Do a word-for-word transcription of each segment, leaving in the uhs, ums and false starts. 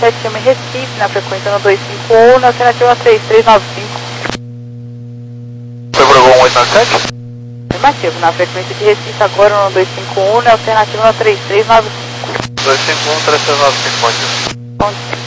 sete um em Recife, na frequência no dois cinco um, na alternativa três três nove cinco. Foi para um oito nove sete? Afirmativo, na frequência de Recife agora no dois cinco um, na alternativa no três três nove cinco. dois cinco um, três três nove cinco, bom dia. Bom dia.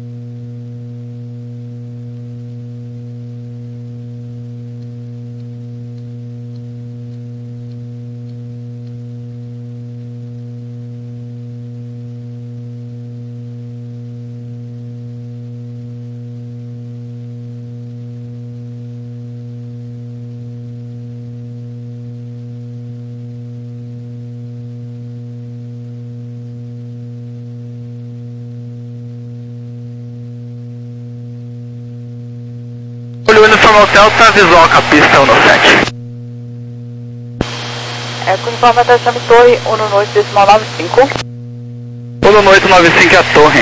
O uniforme hotel está visual com a pista um no sete. É com uniforme hotel chame torre um no noite decimal nove cinco. um no noite nove cinco é a torre.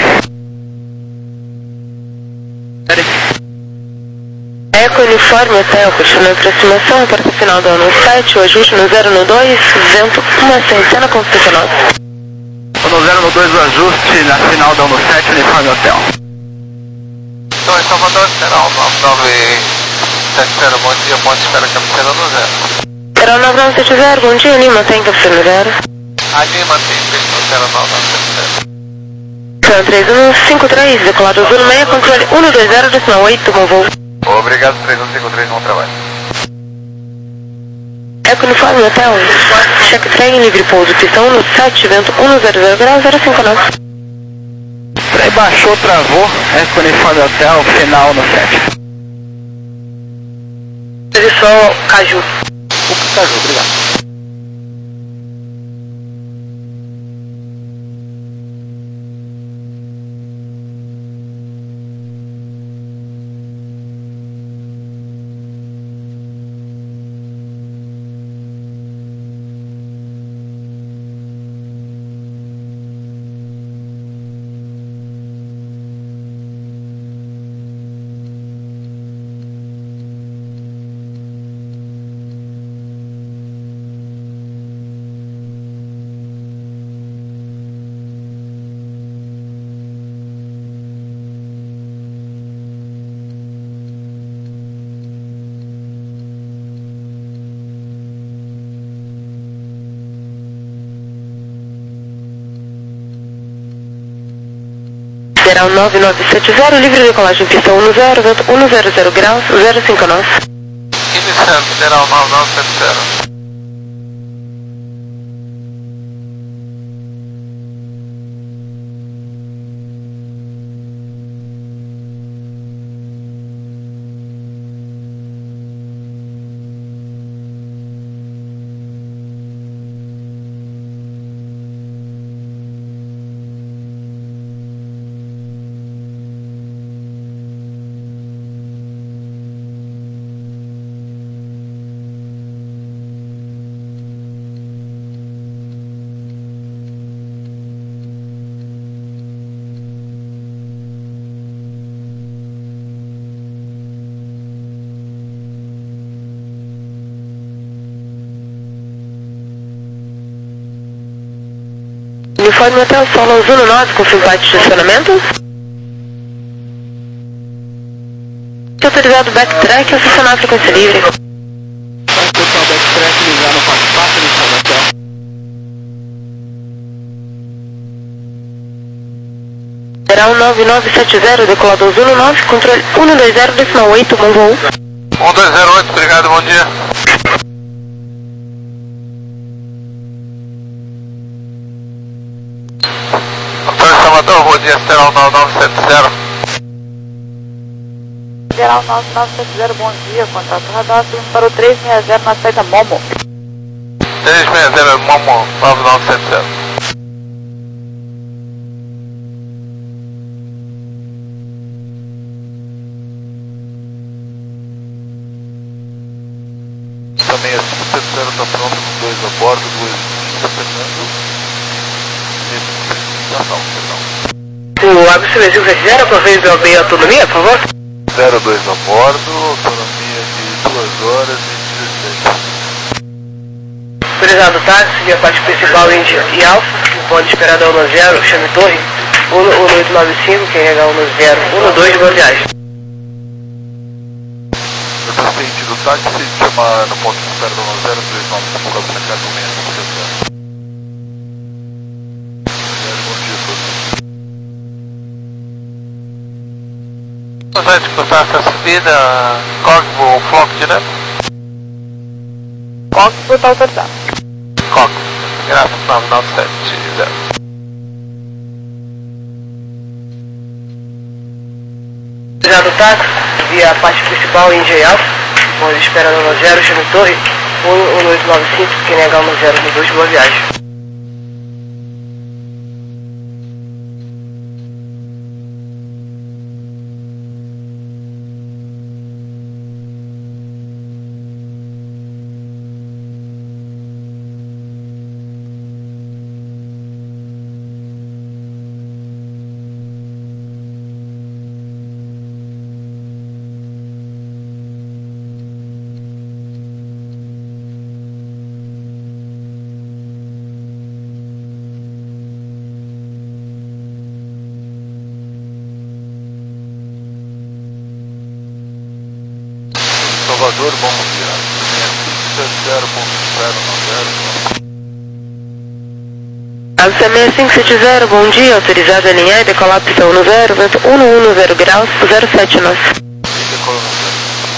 É com uniforme hotel, continua a aproximação, porta final do ano sete, o ajuste no zero no dois, vento uma centena com cinquenta e nove. No zero no dois o ajuste na final do ano sete, uniforme hotel. Então, em Salvador, será o nove nove sete zero, bom dia, ponte espera cabeceira no zero. Será o nove nove sete zero, bom dia, Lima, tem cabeceira no zero. A Lima tem pista no zero nove nove sete zero. São três um cinco três, decolado azul no meio, controle um dois zero, decimal oito, bom voo. Obrigado, três um cinco três, bom trabalho. É com uniforme hotel, cheque trem, livre pouso, pista um no sete, vento um zero zero graus, zero cinco nove. Trem baixou, travou, é com uniforme hotel, final no sete. Posição Caju. O Caju, obrigado. Será o nove nove sete zero, livre decolagem, pista um no zero, vento um zero zero graus, zero cinco nove. Iniciando, será o nove nove sete zero. Uniforme hotel Solo Azul no nove, confirmado de estacionamento. Autorizado backtrack e estacionar a frequência livre. Pessoal, backtrack ligar no passo uniforme hotel. Será o nove nove sete zero, decolado Azul no nove, controle um dois zero, decimal oito, bom voo. um dois zero oito, obrigado, bom dia. Salvador, bom dia, será o nove nove sete zero. Geral nove nove sete zero, bom dia, contato radar, seguindo para o três seis zero na saída Momo. três seis zero, Momo, nove nove sete zero. Também a cinco sete zero está pronto com dois a bordo, dois estacionando. O A B C Brasil sete zero, aproveita a meia autonomia, por favor. zero dois a bordo, autonomia de duas horas e dezesseis. Autorizado táxi, via parte principal Índia e Alfa, pode esperar da um zero, chame torre, um oito nove cinco, quem é um zero um dois, boa viagem. Eu tô sentindo o táxi, se chama no ponto de espera do zero três nove cinco, para você cá do seis cinco zero. Bom dia a todos. Você vai disputar essa subida, Cogbo, Flock direto? Cogbo tá autorizado. Cogbo, graças nove nove sete zero. Já do táxi, via a parte principal em J Alpha, ponto de espera no zero, Gino Torre, um oito nove cinco, quem é um zero um dois, boa viagem. Salvador, bom dia. zero ponto zero nove zero. seis cinco sete zero, bom dia, autorizado a alinhar e decolar pistão no zero, vento um um zero graus, zero sete nove. Decola no zero.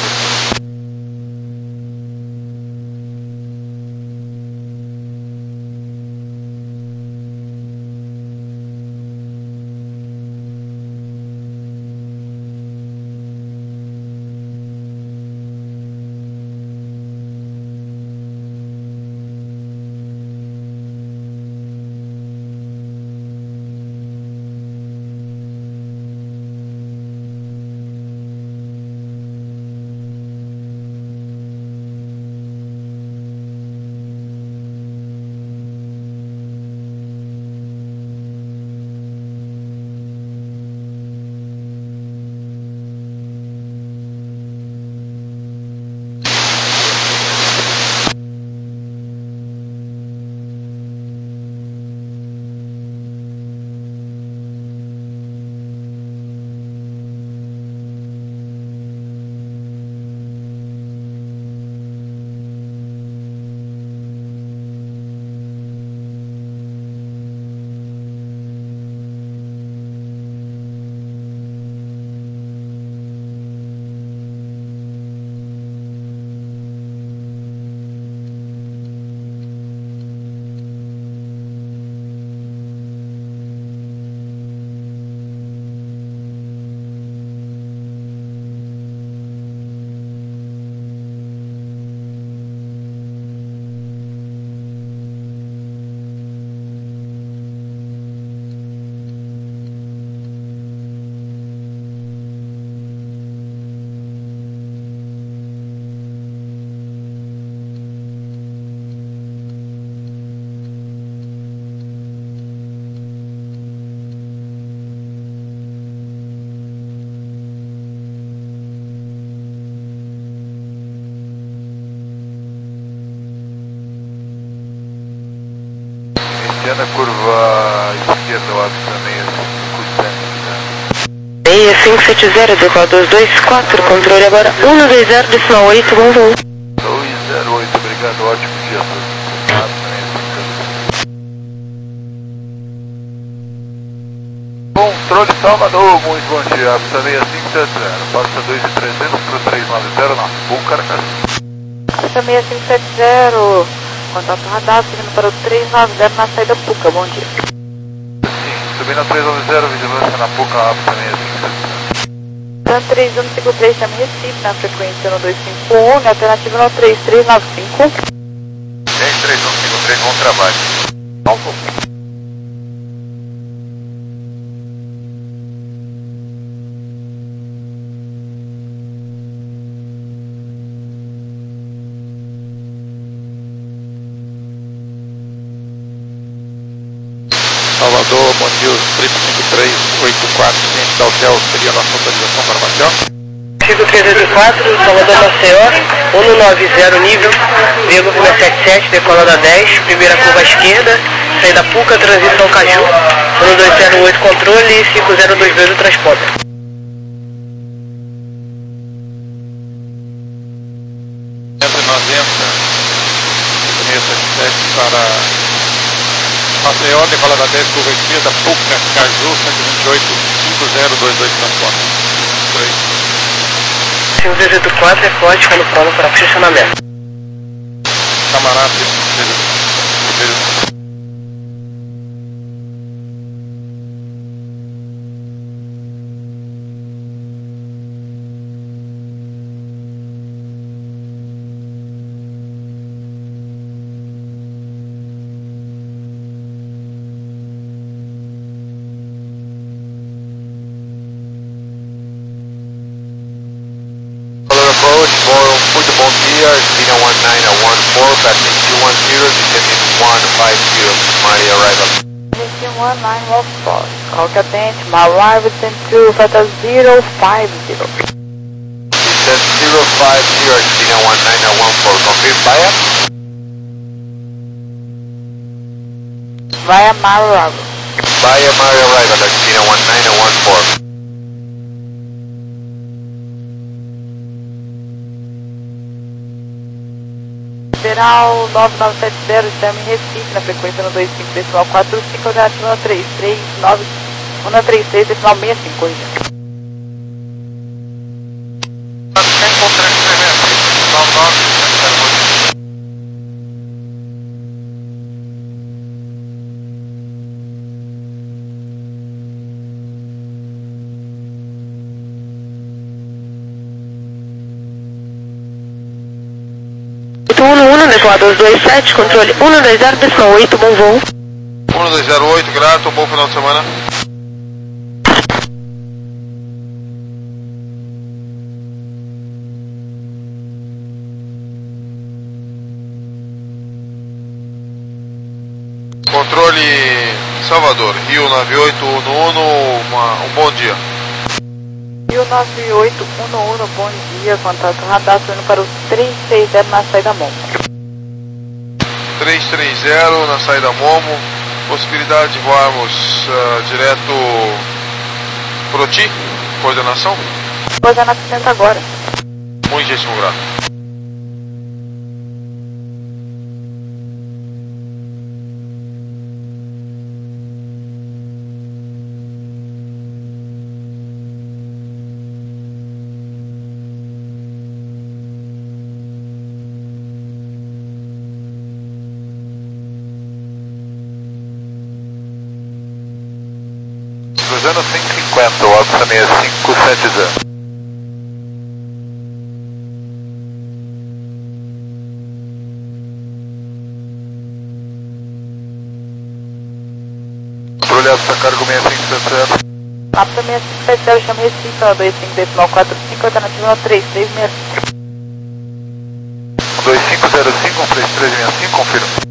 Iniciando a curva esquerda, o hábito também é seis cinco sete zero, decola dois dois quatro, controle agora um dois zero, decimal oito, bom voo. dois zero oito, obrigado, ótimo dia a todos. Controle Salvador, muito bom dia, pista seis cinco sete zero, passa dois mil e trezentos para o três nove zero na Bucaracas. Pista seis cinco sete zero, contato radar, seguindo para o três nove zero na saída Puca, bom dia. Sim, subindo a três nove zero, vigilância na Puca, pista seis cinco sete zero. Então três um cinco três, chama Recife, na frequência no dois cinco um, na alternativa no três três nove cinco. dez três um cinco três, bom trabalho. Alto. Salvador, bom dia, três cinco três oito quatro, ciente da hotel, seria a nossa autorização para baixar? cinco três oito quatro, Salvador Maceió, um nove zero nível, Vigo seiscentos e setenta e sete, decolando a dez, primeira curva à esquerda, saída Puca, transição Caju, um dois zero oito controle e cinco zero dois dois do transponder. noventa, seiscentos e setenta e sete para Maceió, decolada dez, curva à esquerda, Puca, Caju, cento e vinte e oito, cinco zero dois dois transponder. cinco três oito quatro é forte, quando pronto para posicionamento. Camarada, muito bom dia, China one nine one four, passing two one zero, descending one five zero, Maria arrival. Descending one nine one four, call que atende, my arrival descend to Fata zero five zero. Descend zero five zero, China one nine one four, confirm via? Via Mario arrival. Via Maria arrival, China one nine one four. Federal nove nove sete zero, estamos em Recife, na frequência no vinte e cinco decimal quarenta e cinco, alternativo no três três nove, um trinta e seis decimal sessenta e cinco, corrija. Quem encontra esse evento? nove nove sete zero oito. um um um, decolado dois dois sete, controle um dois zero, decimal oito, bom voo. um dois zero oito, grato, bom final de semana. Controle Salvador, Rio nove oito um um, uma, um bom dia. Rio nove oito um um, bom dia, contato radar, indo para o três três zero na saída Momo. três três zero na saída Momo, possibilidade de voarmos uh, direto Proti, coordenação? Coordenação agora. Muitíssimo grato. Cruzando cento e cinquenta, o Alfa seis cinco sete zero. Controle Alfa cargo seis cinco sete zero. Alfa seis cinco sete zero, chama Recife, no vinte e cinco decimal quarenta e cinco, alternativa no três três seis cinco. dois cinco zero cinco, um três três seis cinco, confirma.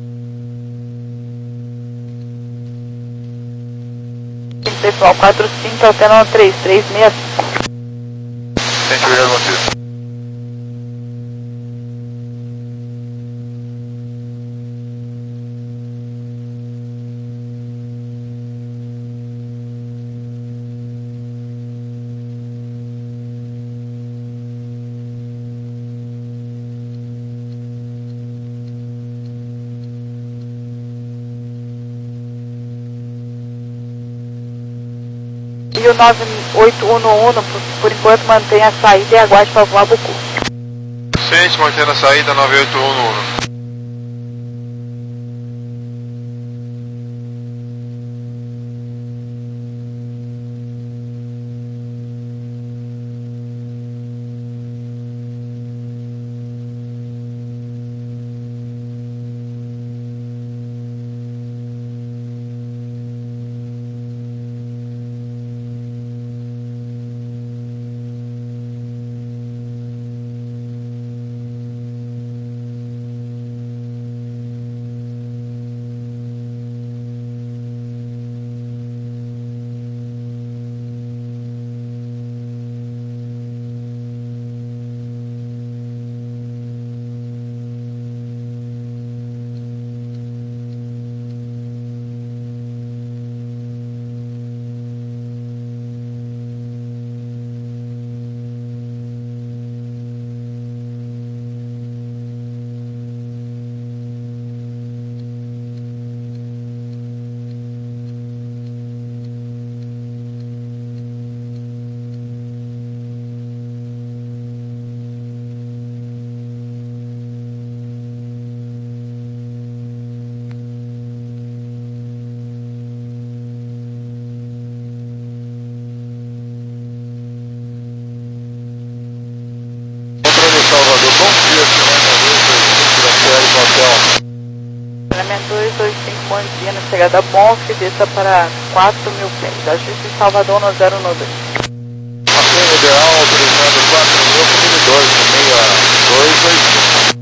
Decimal quarenta e cinco, alternando três três seis cinco. Gente, obrigado, Matheus. Rio nove oito um um, por, por enquanto mantém a saída e aguarde para voar Bucu. seis, mantendo a saída nove oito um um. dia na chegada Bonf, desça para quatro mil pés. Ajuste Salvador no zero um dois. Ok, ideal, autorizando quatro mil, comigo doze, seis dois dois cinco.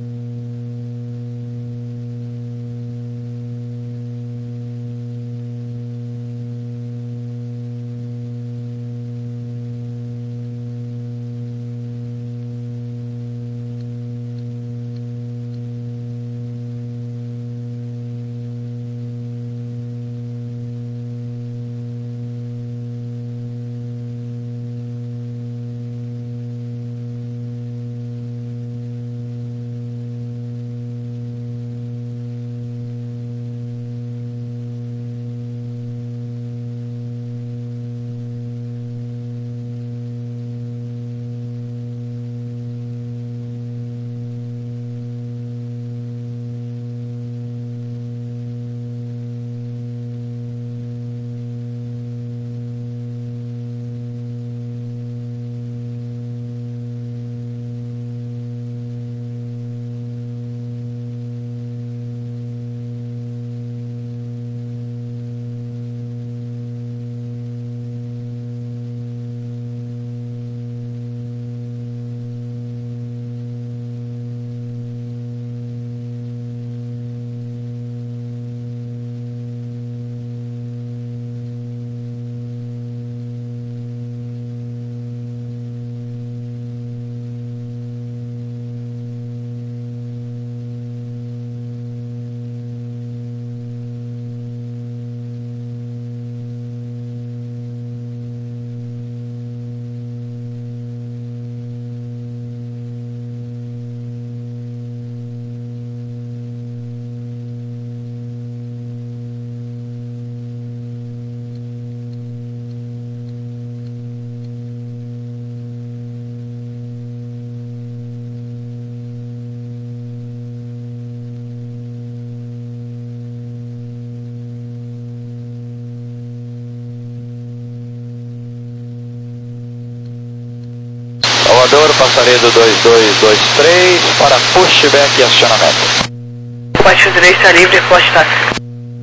Salvador, passaredo dois dois dois três para pushback e acionamento. Baixo direito está livre, forte táxi.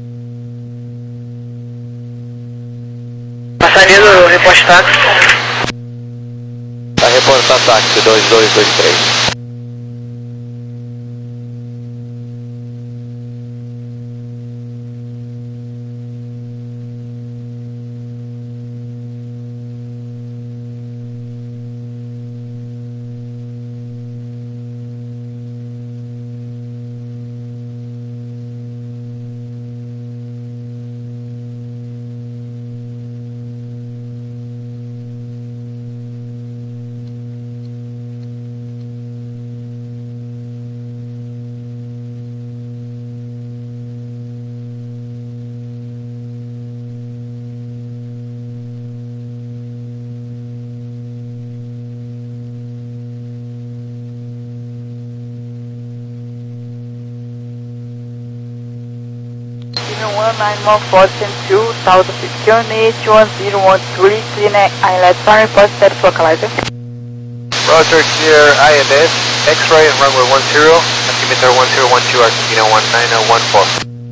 Passaredo, reposte táxi. Vai reportar táxi dois dois dois três. one nine one four two, South fifteen eight one zero one three, clean inlet, sorry, report status localizer. Roger, clear I N S, X-ray and runway one zero, altimeter one zero one two, Argentina one nine one four.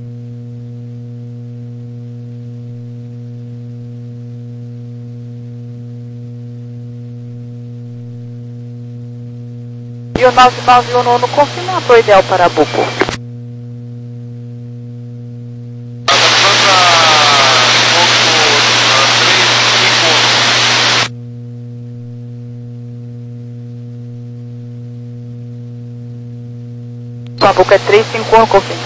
E o nove nove um no confirmação ideal para Buco. A Buco é três cinco um, confirma.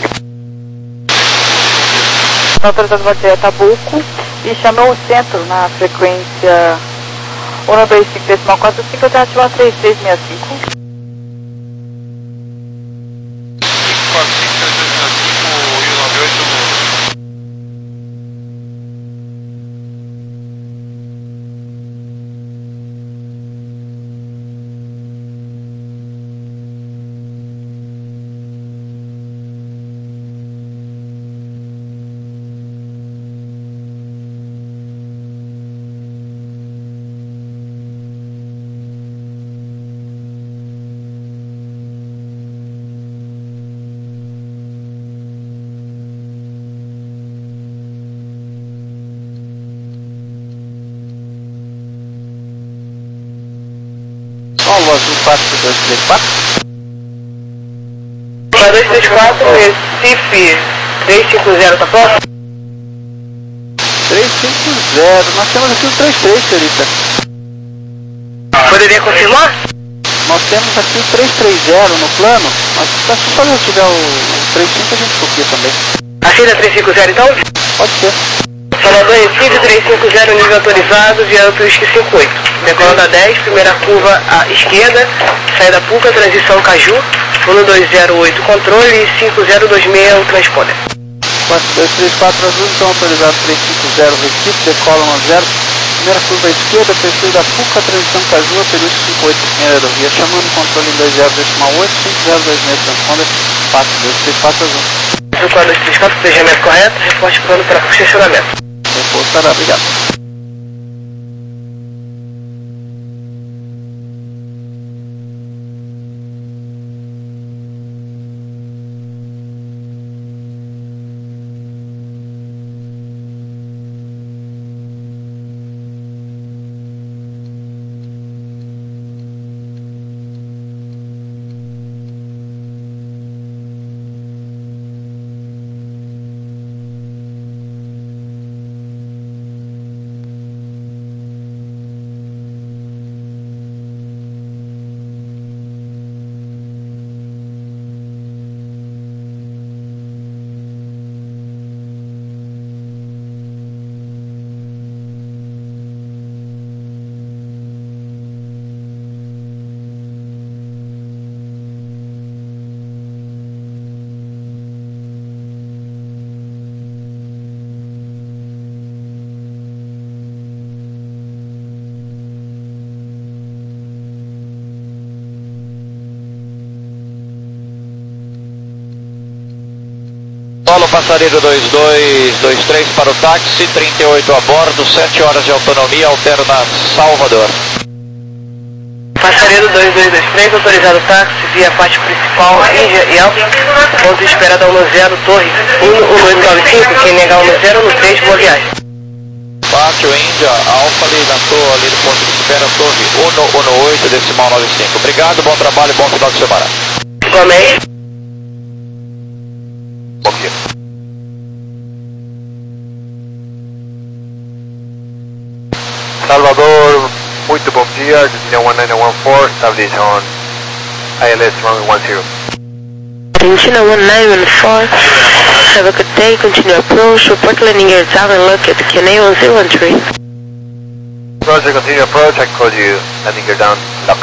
Autorizado para direto a Buco e chamou o centro na frequência um dois cinco decimal quatro cinco, alternativa três três seis cinco. Azul quatro dois três quatro. quatro dois três quatro, Recife três cinco zero, tá pronto? três cinco zero, nós temos aqui o três três, senhorita. Poderia confirmar? Nós temos aqui o três três zero no plano, mas se quando tiver o, o três cinco a gente copia também. Aceita três cinco zero então? Pode ser. Salvador Recife três cinco zero, nível autorizado, viando para o Whisky cinco oito. Decolando a dez, primeira curva à esquerda, saída Puca, transição Caju, um dois zero oito controle, cinco zero dois seis o transponder. quatro dois três quatro Azul, então autorizado três cinco zero Recife, decola um zero. Primeira curva à esquerda, perfil da Puca, transição Caju, Peruche cinco oito, linha aerovia, chamando controle em dois zero dois oito, cinco zero dois seis, transponder, quatro dois três quatro Azul. quatro dois três quatro, planejamento correto, reporte plano para posicionamento. Repouso estará, obrigado. Solo Passaredo dois dois dois três para o táxi, trinta e oito a bordo, sete horas de autonomia, alterna Salvador. Passaredo dois dois dois três, autorizado táxi via parte principal, Índia e Alfa, ponto de espera da um zero, torre um um oito nove cinco, quem negar um zero no três, boa viagem. Pátio Índia, Alfa ali na torre, ali no ponto de espera, torre um um oito, decimal nove cinco. Obrigado, bom trabalho, bom final de semana. Igualmente. Bom dia. Salvador, muito bom dia, Destino um nove um quatro, establishment I L S runway one zero. Argentina one nine one four, have a good day, continue approach, report landing gear down and look at Q N A one zero one three. Roger, continue approach, I call you landing gear down, lock.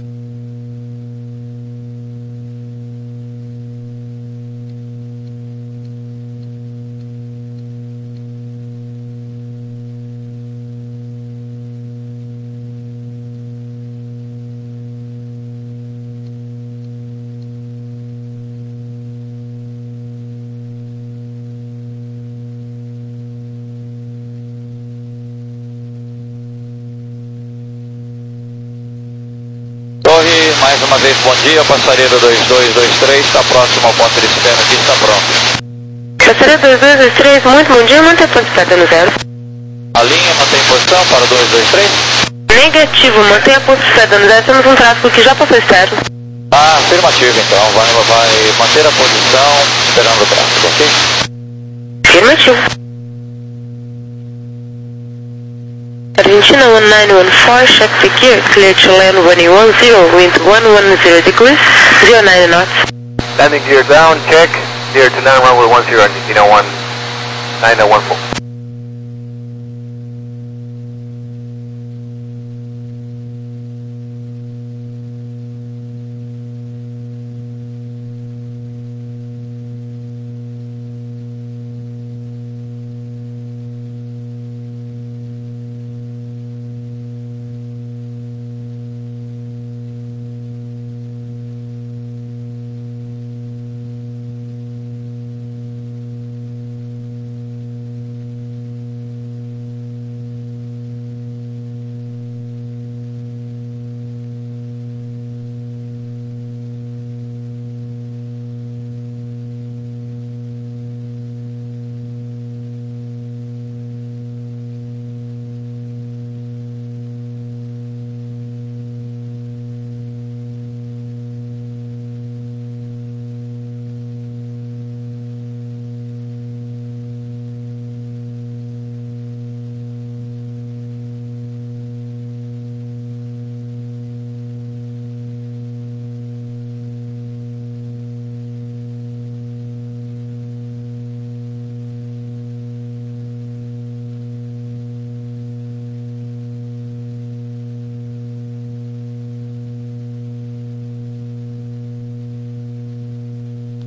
Torre, mais uma vez bom dia, Passaredo dois dois dois três, está próximo ao ponto de espera aqui, está pronto. Passaredo dois dois dois três, muito bom dia, mantém ponto de espera no zero. A linha mantém posição para o dois dois três? Negativo, mantenha ponto de espera no zero, temos um tráfego que já passou externo. Ah, afirmativo então, vai, vai manter a posição esperando o tráfego, ok? Afirmativo. Argentina one nine one four, check the gear, clear to land running one zero, wind one one zero degrees, zero nine knots. Landing gear down, check, clear to land runway one zero, Argentina one nine one four.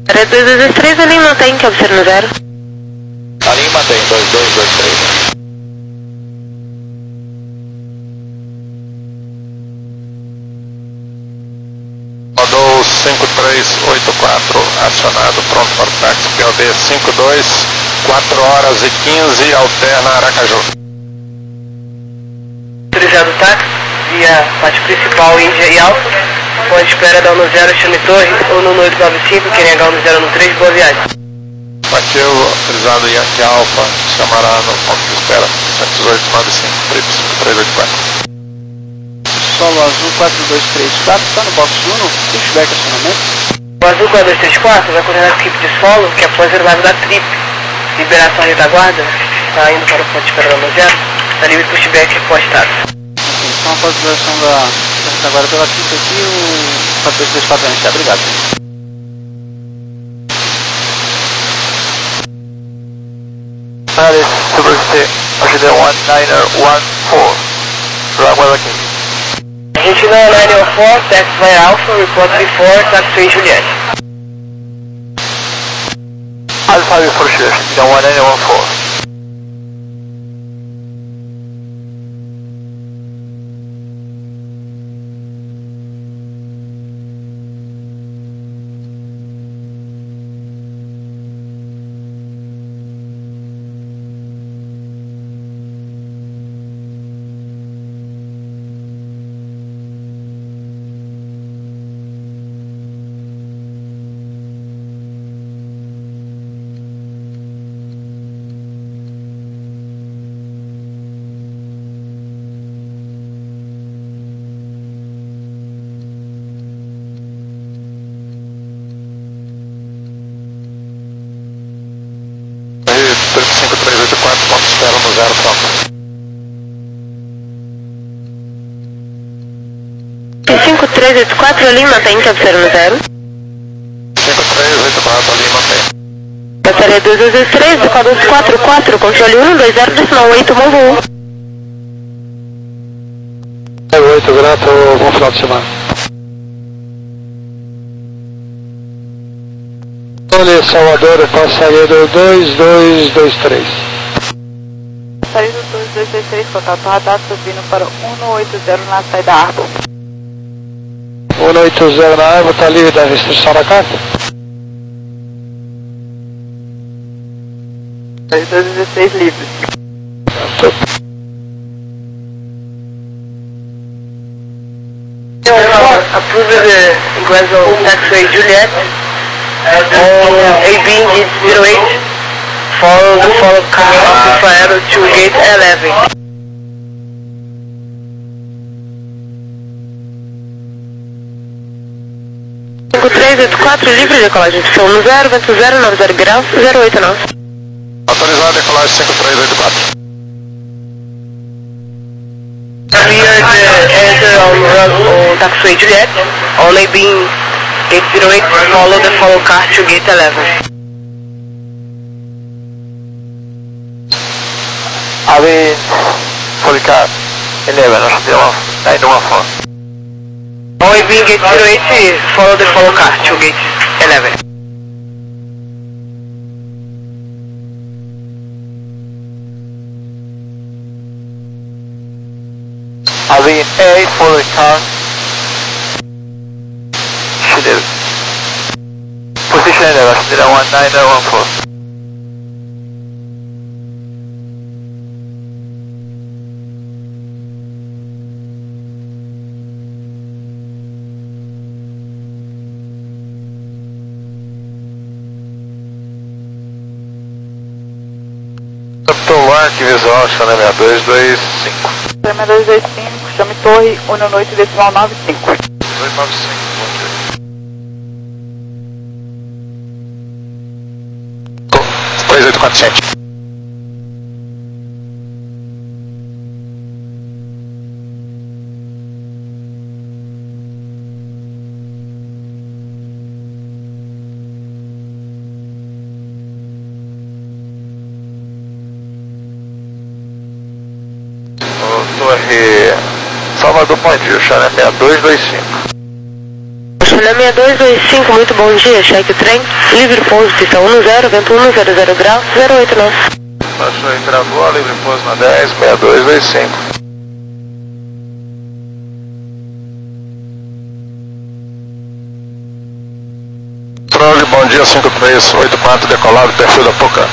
Era dois dois três, ali mantém, que é observa no zero. Ali mantém, dois dois dois três. Rodou cinco três oito quatro, acionado, pronto para o táxi P O D cinco dois, quatro horas e quinze, alterna Aracaju. Autorizado o táxi, via parte principal Índia e Alfa, com espera da um zero Chame Torre, ou no oito nove cinco, querem H um zero um três, boa viagem. Aqui o autorizado Yankee Alfa, chamará no ponto de espera, oito nove cinco, trip cinco três oito quatro. Solo azul quatro dois três quatro, está no box uno, pushback acionamento. O azul quatro dois três quatro vai coordenar a equipe de solo, que após a lado da trip, liberação à retaguarda, está indo para o ponto de espera da um zero, está livre pushback repostado. Atenção, após a liberação da retaguarda pela trip aqui, o quatro dois três quatro vai iniciar, obrigado. Alice, Super C, H D one nine one four, runway location. Argentina nine oh four, taxi via Alpha, report before, taxi Juliet. Alpha before sure, Argentina one nine one four. cinco três oito quatro, ponto de espera no zero, pronto. cinco três oito quatro, ali mantém, que observa no zero. cinco três oito quatro, ali mantém. Bateria dois dois dois três, do quadro quatro quatro, controle um dois zero, decimal oito, Mongo um. oito, grato, bom final de semana. Olha, Salvador, passageiro dois dois dois três. Passageiro dois dois dois três, contato radar subindo para um oito zero na saída Arbo. um oito zero na Arbo, está livre da restrição da carta? dois dois dezesseis livres. Approve the ingress of taxiway Juliet on A B zero eight, follow the follow car of Aero to gate eleven. cinco três oito quatro, livre decolagem, opção um zero, vento zero, nove zero graus, zero oito nove. Autorizado a decolagem cinco três oito quatro. Clear the enter on, run, on taxiway Juliet, on A B gate zero eight, follow the follow car to gate eleven. A B, follow car eleven, nine one four. On A B gate zero eight, follow the follow car to gate eleven. A B eight, follow car. Should position eleven, zero one nine one four. Capitão Lark, visual, chama seis dois dois cinco. seis dois dois cinco, chame torre, um noite decimal nove cinco. dois nove cinco, três oito quatro sete. Torre Salvador Ponte, chama seis dois dois cinco. Na seis dois dois cinco, muito bom dia, cheque o trem, livre pouso, pista um zero, vento um zero zero graus, zero oito nove. Baixou aí, travou, livre pouso na dez, seis dois dois cinco. Prog, bom dia, cinco três oito quatro, decolado, perfil da Puca.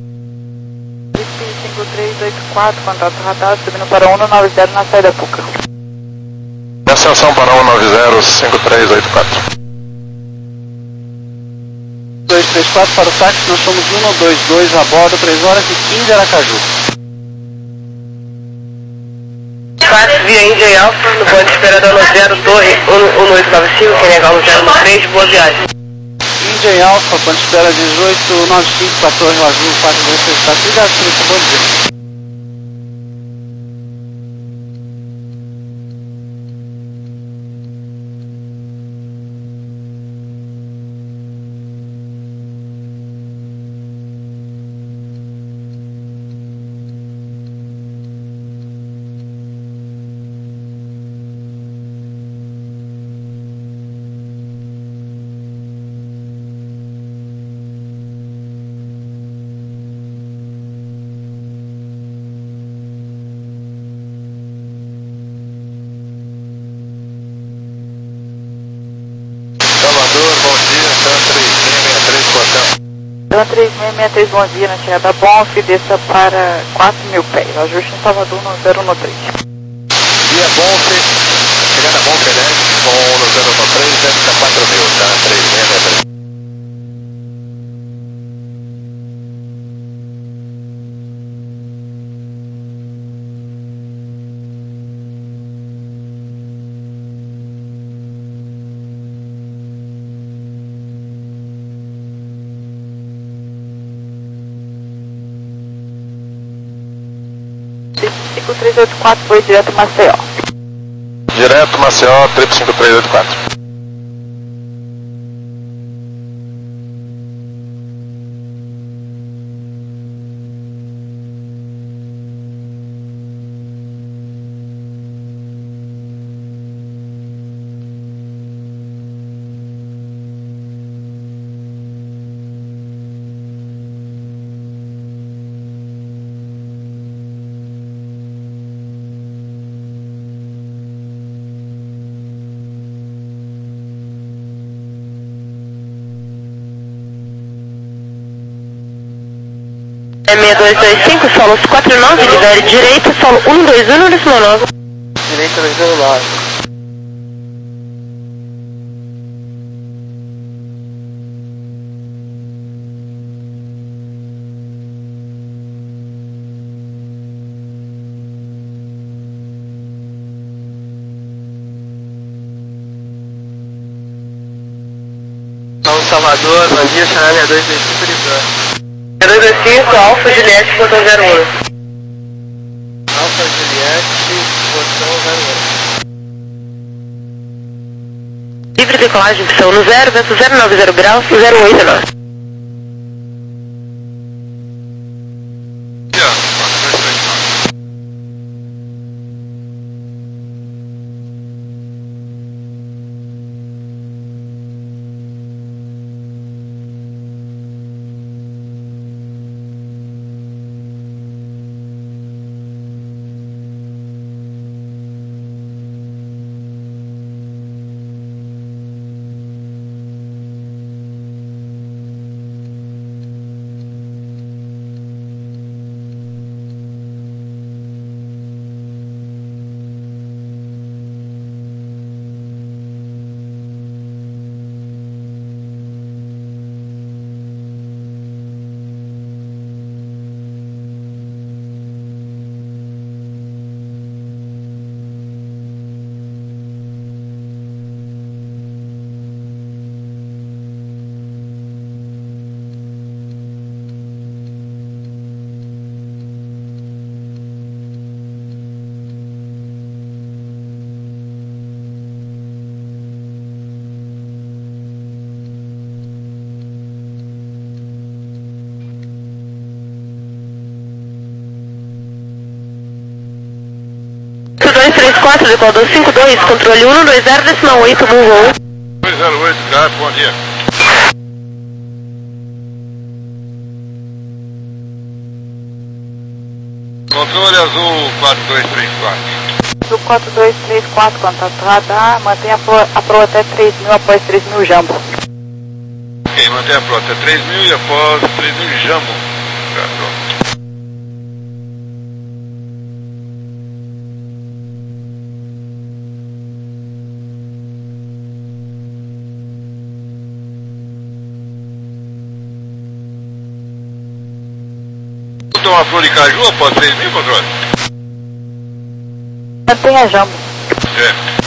cinco três oito quatro, contato radar, subindo para um nove zero na saída Puca. Ascensão para um nove zero, cinco três oito quatro. dois três quatro para o táxi, nós somos um dois dois a bordo, três horas e quinze, Aracaju. quatro via Índia e Alfa, no ponto de espera da zero, torre um oito nove cinco, quem negar um zero nove três, boa viagem. Índia e Alfa, ponto de espera dezoito nove cinco, para a Torre Azul, quatro dois três quatro, obrigado, Felipe, bom dia. Bom dia, Tan três seis seis três, Cotão. Tan três seis seis três, bom dia, na chegada Bonf, desça para quatro mil pés, ajuste em Salvador no zero um três. Via Bonf, chegada Bonf, né? Com no zero um três, desce a quatro mil, tá? três seis seis três. cinco três oito quatro, foi direto Maceió. Direto Maceió, trip cinco três oito quatro. É seis dois dois cinco, solo quatro nove, libere direito, solo um dois um, décimo nove. Direita dois zero nove. São Salvador, bom dia, Chanel seis dois dois cinco, ligando. seis dois dois cinco, Alfa Juliette, botão zero um. Alfa Juliette, botão zero um. Livre decolagem, opção no zero, vento zero nove zero graus, zero oito nove. dois três quatro, decolador cinco dois, controle um dois zero, decimal oito, move. zero oito, Gato, bom dia. Controle azul quatro dois três quatro. Azul quatro dois três quatro, contato radar, mantenha a proa, a proa até três mil após três mil jambo. Ok, mantenha a proa até três mil e após três mil jambo. Tá, pronto. Uma flor de caju após três mil, controle? Mantenha jambo. É.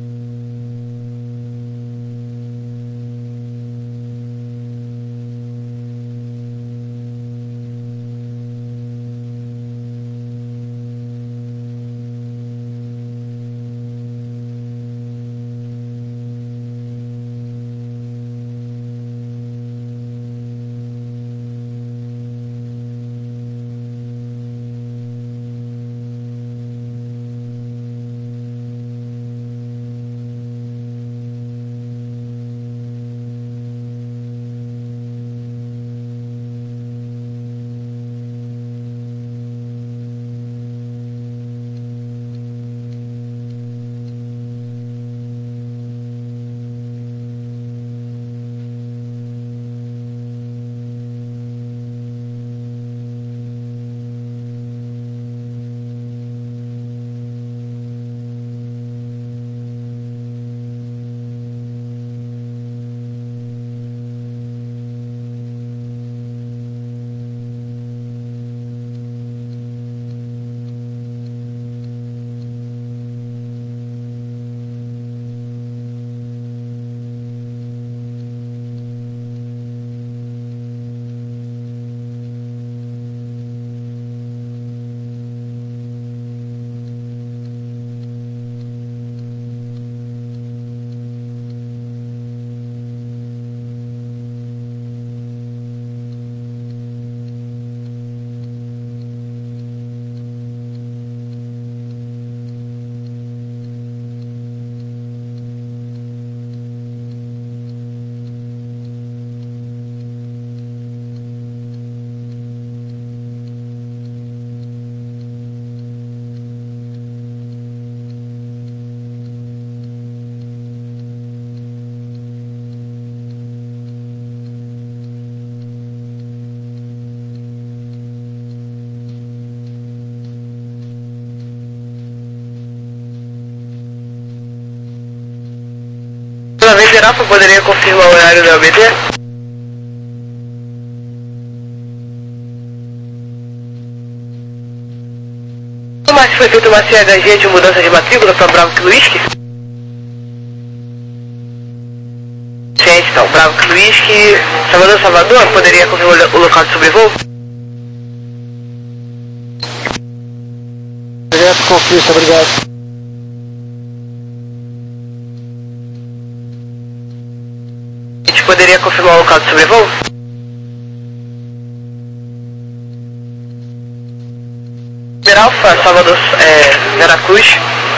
Pela vez geral, poderia confirmar o horário da O B D? Mas foi feita uma C H G de mudança de matrícula para Bravo Kilo Whisky? Ciente, então, Bravo Kilo Whisky, Salvador, Salvador, poderia confirmar o local de sobrevoo? Direto confirma, obrigado. A gente poderia confirmar o local de sobrevoo? Alfa, Salvador, é, Veracruz,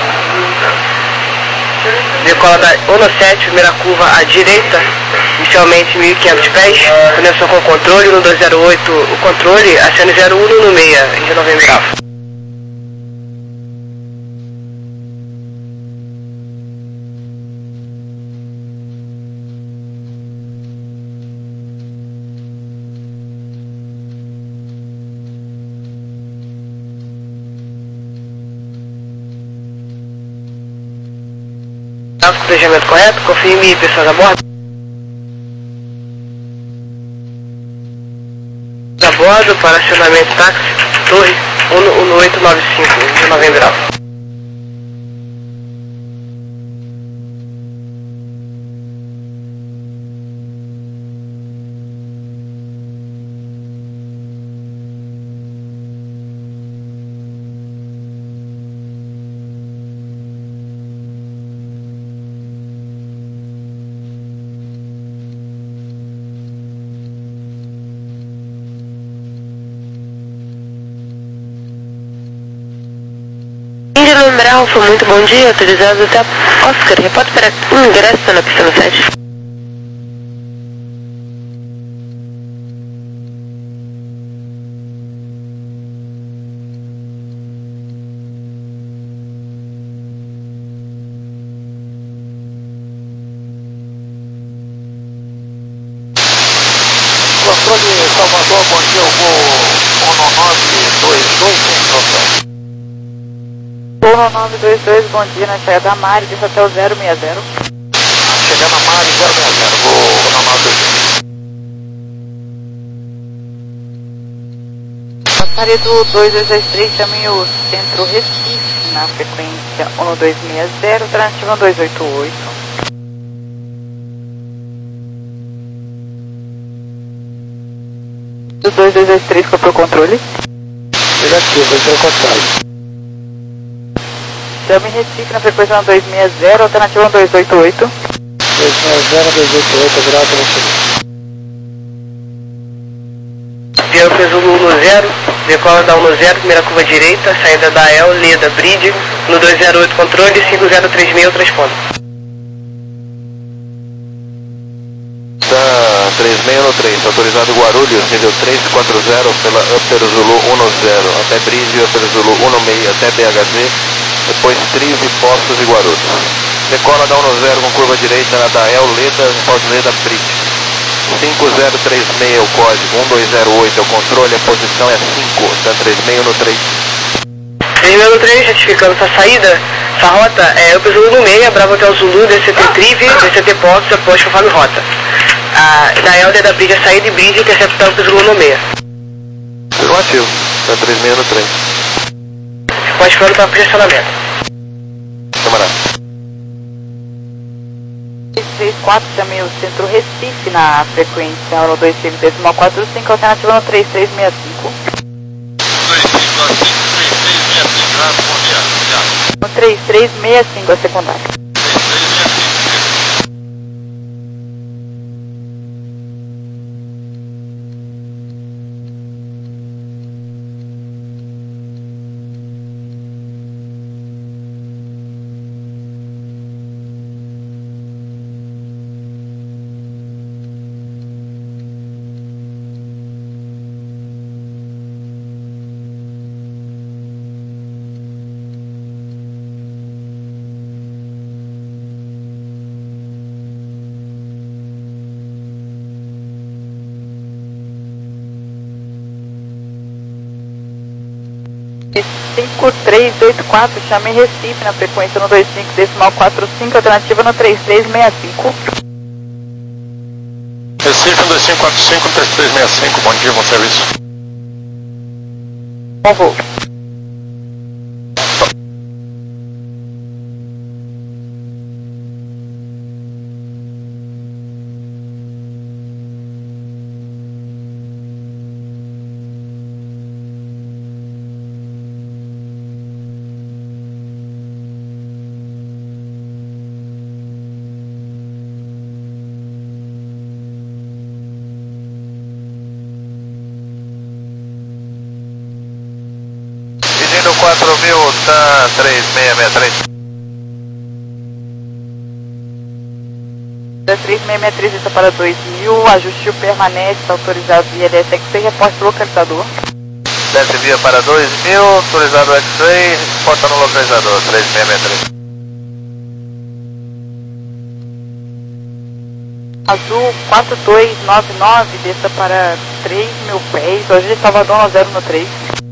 decola da Ono sete, primeira curva à direita, inicialmente mil e quinhentos pés, conexão com o controle, no dois zero oito, o controle, a C N zero um no meia, em Novembro Alfa. Planejamento correto, confirme pessoas a bordo. A bordo para acionamento táxi, torre um oito nove cinco, de Novembro Alfa. Alfa, muito bom dia, autorizado até Oscar, reporte para ingresso na pista sete. controle Salvador, bom dia, eu vou um nove dois dois sem instrução. um nove dois dois, bom dia, na chegada da Mari, desça até o zero seis zero. Chegando a Mari, zero seis zero, vou um nove dois dois. Passaria do dois dois dois três, chame o Centro Recife, na frequência um dois seis zero, alternativa dois oito oito. Do dois dois dois três foi pro controle. Negativo, entrou em contato. Chame Recife na frequência um dois seis zero, alternativa dois oito oito. dois seis zero, dois oito oito, grau alternativa. Piano Zulu um zero, decola da um zero, primeira curva direita, saída da E L, Leda, Bridge, no dois zero oito controle, cinco zero três seis, transponda. Da três seis no três, autorizado Guarulhos, nível três quatro zero pela Upper Zulu um zero, até Bridge, Upper Zulu um seis, até B H Z, depois Trive, Poços e Guarulhos. Decola da um zero com curva direita na da E L, Leda, pós-Leda, Bridge. cinco zero três seis é o código, um dois zero oito é o controle, a posição é cinco, da três seis no três. três seis no três, retificando essa saída, essa rota é Upper Zulu um seis, Bravo Hotel Zulu, D C T Trive, D C T Poços, após conforme rota. A, da E L D da Bridge a saída e Bridge interceptar o Zulu um seis. Afirmativo, da três seis no três. Pode ficar para posicionamento. Camarada. três três quatro, chamei o Centro Recife na frequência um dois cinco decimal quatro cinco, alternativa no três três seis cinco. dois cinco a cinco, três três seis cinco, grave, bom dia. Obrigado. No três três seis cinco, a secundária. três três seis cinco. cinco três oito quatro, chame Recife na frequência um dois cinco decimal quatro cinco, alternativa no três três seis cinco. Recife um dois cinco quatro cinco, três três seis cinco, bom dia, bom serviço. Bom voo. Pedindo quatro mil, tá três seis seis três. três seis seis três, está para dois mil, ajuste permanente, está autorizado via D S X-Ray, reporte pro localizador. Desce via para dois mil, autorizado X-Ray, porta no localizador, três seis seis três. Azul quatro dois nove nove, desça para três mil pés, hoje de Salvador um zero no três.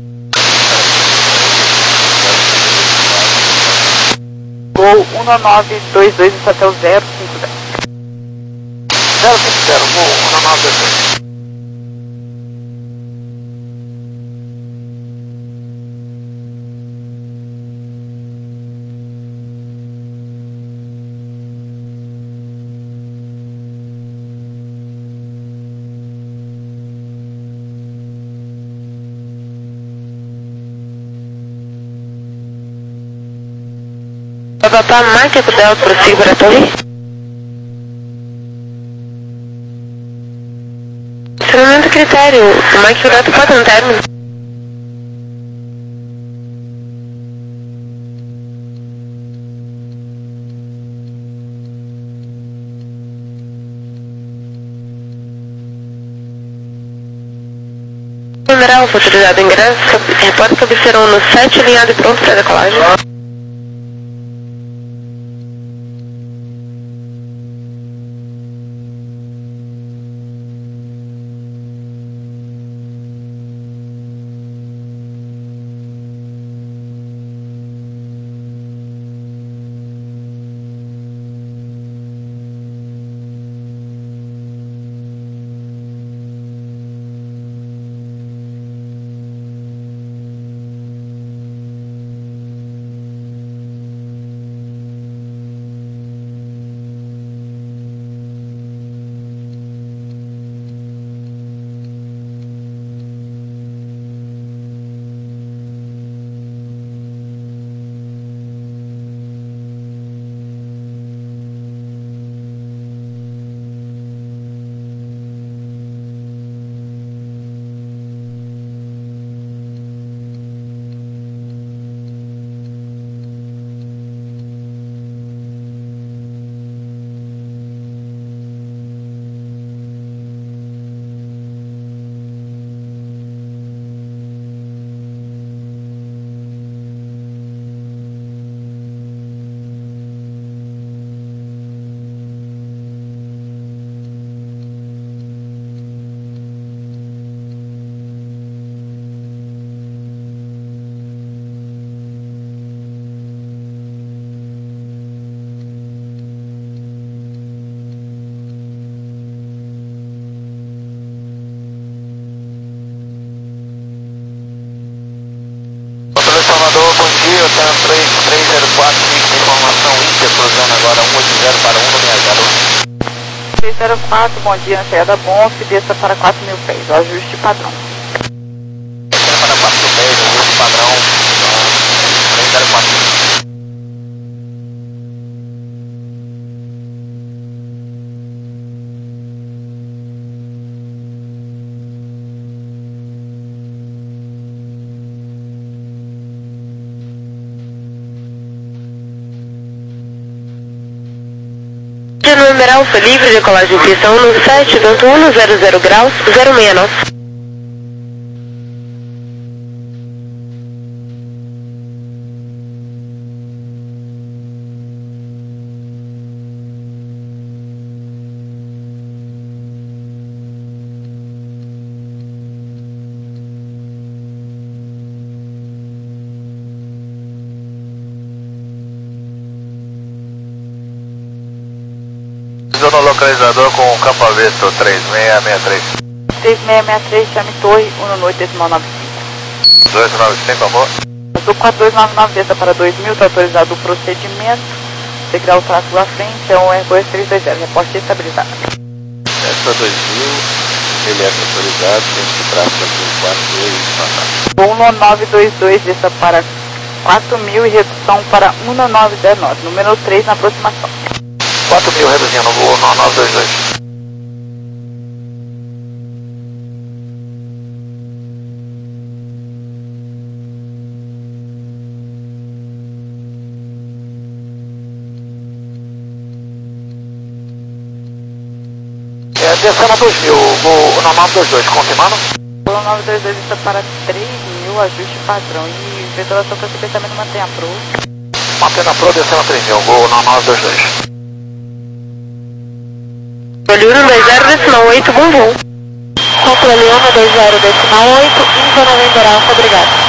Gol um nove dois dois, está até o zero cinco zero. zero cinco zero, vou um nove dois dois. Papapá, Mike, Delta, prossiga para a torre. Treinamento critério, o Mike Delta pode no término. General, autorizado ingresso, repórter cabeceira um no sete, alinhado e pronto para decolagem. agora um oito zero para um seis zero. seis zero quatro, bom dia, na saída Bonf, desça para quatro mil pés, o ajuste padrão. Descendo para quatro mil pés, ajuste padrão três zero quatro. No numeral foi livre, decolagem pista um no sete, vento um no zero zero graus, zero seis nove. No localizador com campo avesso três seis seis três. três seis seis três, chame torre, um oito decimal nove cinco. dois nove cinco, amor. Azul quatro dois nove nove, desça para dois mil, está autorizado o procedimento. Seguirá o traço à frente, é um Airbus três dois zero, reporte estabilizado. Desce dois mil, ele é autorizado, tem que traço aqui quatro dois. Voo nove dois dois, desça para quatro mil e redução para um nove zero nove, número três na aproximação. quatro mil reduzindo, voo nove dois dois. É, descendo a dois mil, voo nove dois dois, confirmando? Voo nove dois dois, desça para três mil, ajuste padrão. E ventilação para esse também mantém a pro. Mantendo a pro, descendo a três mil, voo nove dois dois. Controle um dois zero decimal oito, bom voo. Controle um dois zero decimal oito, India November Alpha, obrigado.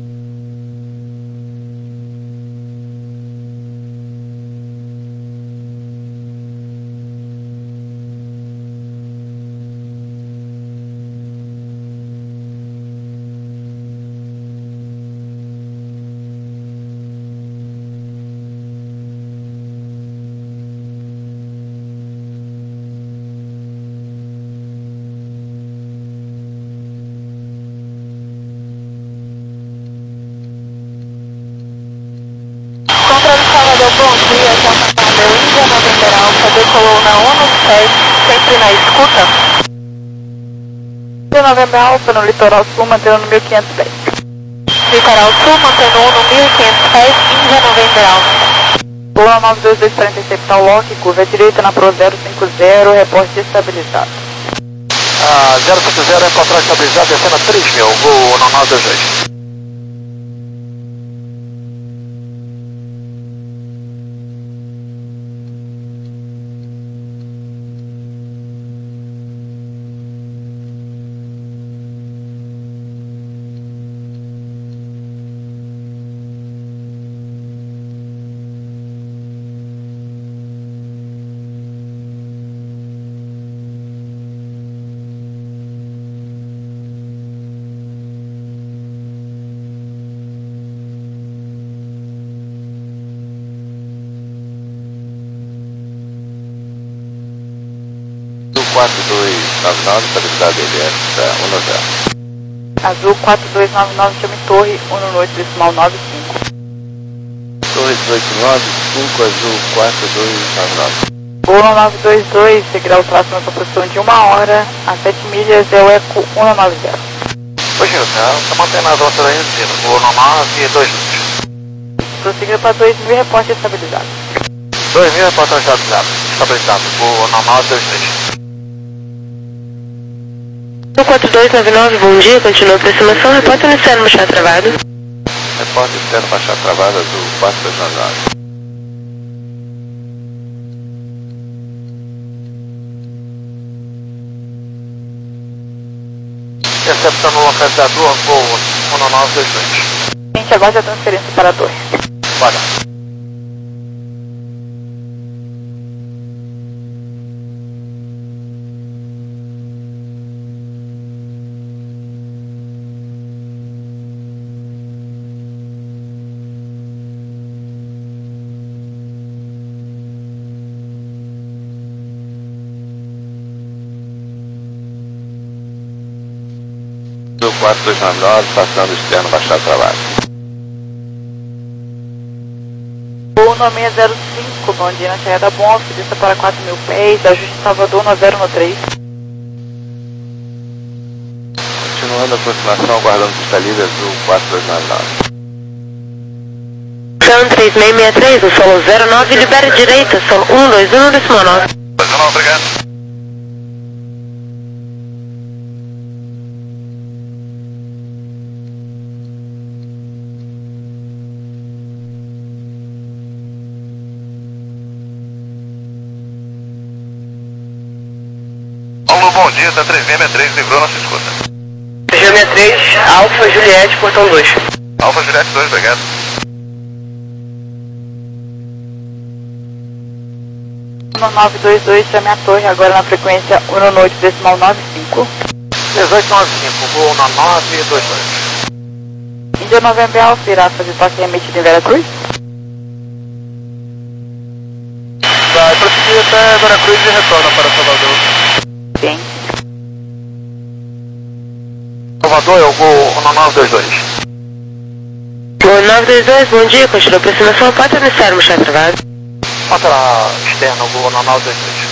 Bom dia, Alfa Romeo India November Alpha, decolou na ONU sete, sempre na escuta. India November Alpha no litoral sul, mantendo no mil e quinhentos pés. Litoral sul, mantendo no mil e quinhentos pés, India November Alpha. Boa nove dois dois quarenta e seis, tal lock, curva direita na Pro zero cinco zero, reporte estabilizado. Ah, zero cinco zero é controle estabilizado, descendo a três mil, voo nove dois dois. quatro dois nove nove, estabilidade L S um zero. Azul quatro dois nove nove, chame torre, um oito decimal nove cinco. Torre dezoito nove cinco, azul quatro dois nove nove. Voo nove dois dois, seguirá o traço na sua posição de uma hora, a sete milhas, é o Eco um nove zero. Pois Gilson, está mantendo as alturas aí em cima, voo nove dois dois. Prosseguindo para dois mil, reporte estabilizado. dois mil, reporte estabilizado, estabilizado, voo nove dois dois. quatro dois nove nove, bom dia, continua a aproximação, repórter iniciando marcha travada. Repórter iniciando marcha travada do quatro dois nove nove. Recepção no localizador, voo um nove dois dois. Gente, aguarde a transferência para a torre. Bora. quatro dois nove nove, passando externo, baixado para baixo. Voo nove seis zero cinco, bom dia, na chegada Bonf, desça para quatro mil pés, ajuste Salvador nove zero um três. Continuando a aproximação, aguardando pista livre azul quatro dois nove nove. São três seis seis três, o solo zero nove, libera direita, solo um dois um, décimo nove. Obrigado. Alô, bom dia, tá três seis seis três, livrou, não se escuta. G sessenta e três, Alfa Juliette, portão dois. Alfa Juliette dois, obrigado. nove dois dois, chame a torre agora na frequência um noite decimal nove cinco. dezoito nove cinco, voo na nove dois dois. Índia November Alfa irá fazer toque remetido em Veracruz? Vai prosseguir até Veracruz e retorna para Salvador. Bem. Salvador é o voo na nove dois dois. Voo nove dois dois, bom dia, continua a aproximação, pode iniciar o chefe travado. Pátara externa, voo na nove dois dois.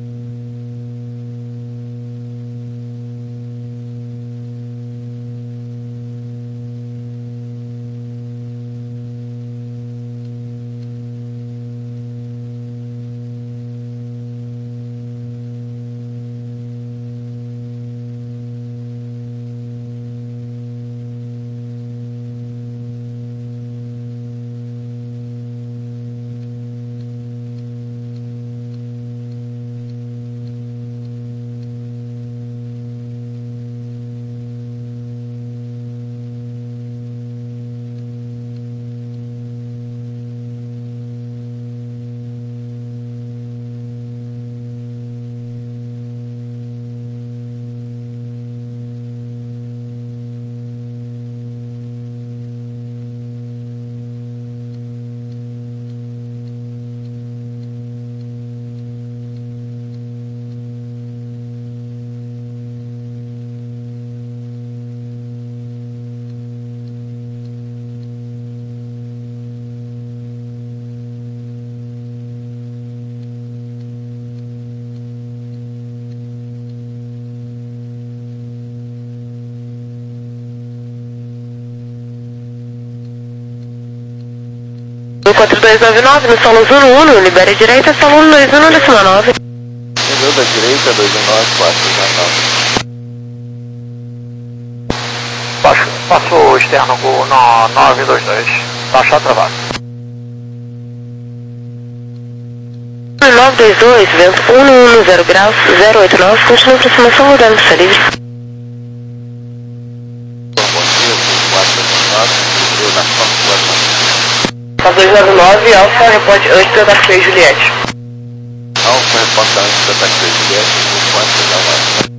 quatro dois nove nove, no solo um um, libere direita, solo um dois um, décimo nove. Pneu da direita, dois um nove, quatro dois nove. Baixo, passou externo, voo na nove dois dois. Baixar travado. nove dois dois, vento um um zero graus, zero oito nove, continua a aproximação, mudando pista livre. Bom dia, quatro dois nove, livrou na quatro dois nove nove, Alfa, reporte antes do ataque Juliette. Alfa, reporta antes do ataque Juliette, quatro dois nove.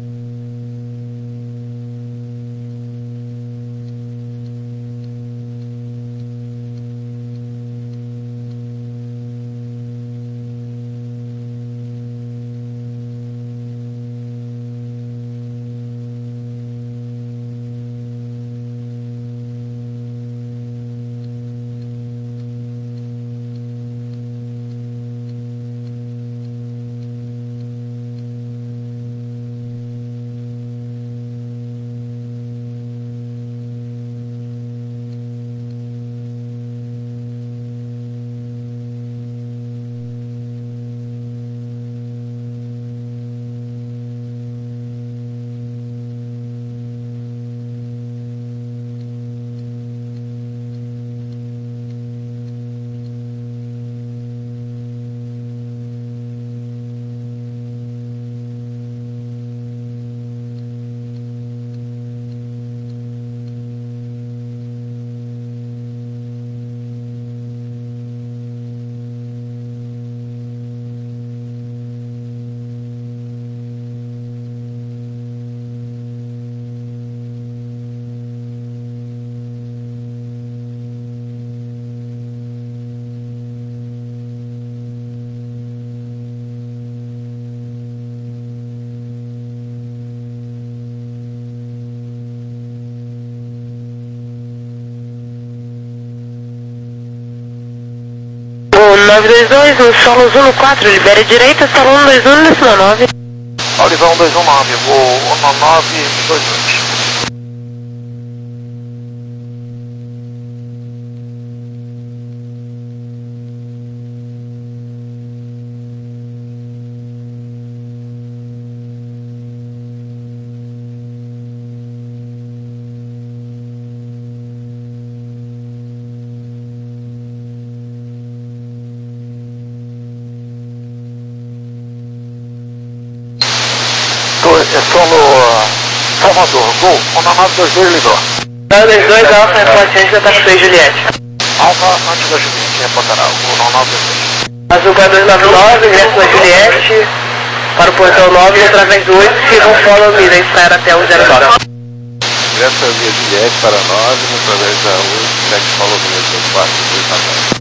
nove dois dois, no Solos um quatro, libere direita, solo um dois um, no nove. Oliver um dois um nove, voo um nove dois dois. É solo Salvador, gol, um nove dois dois ligou. nove dois dois, Alfa, reporte antes da taxa Juliette. Alfa, antes da Juliette, reportará, o um nove dois dois. Azul quatro dois nove nove, ingresso na Juliette, para o portão nove, através do oito, sigam follow me, da espera até o zero nove. Ingresso via Juliette para nove, através da oito, segue follow me, quatro dois nove.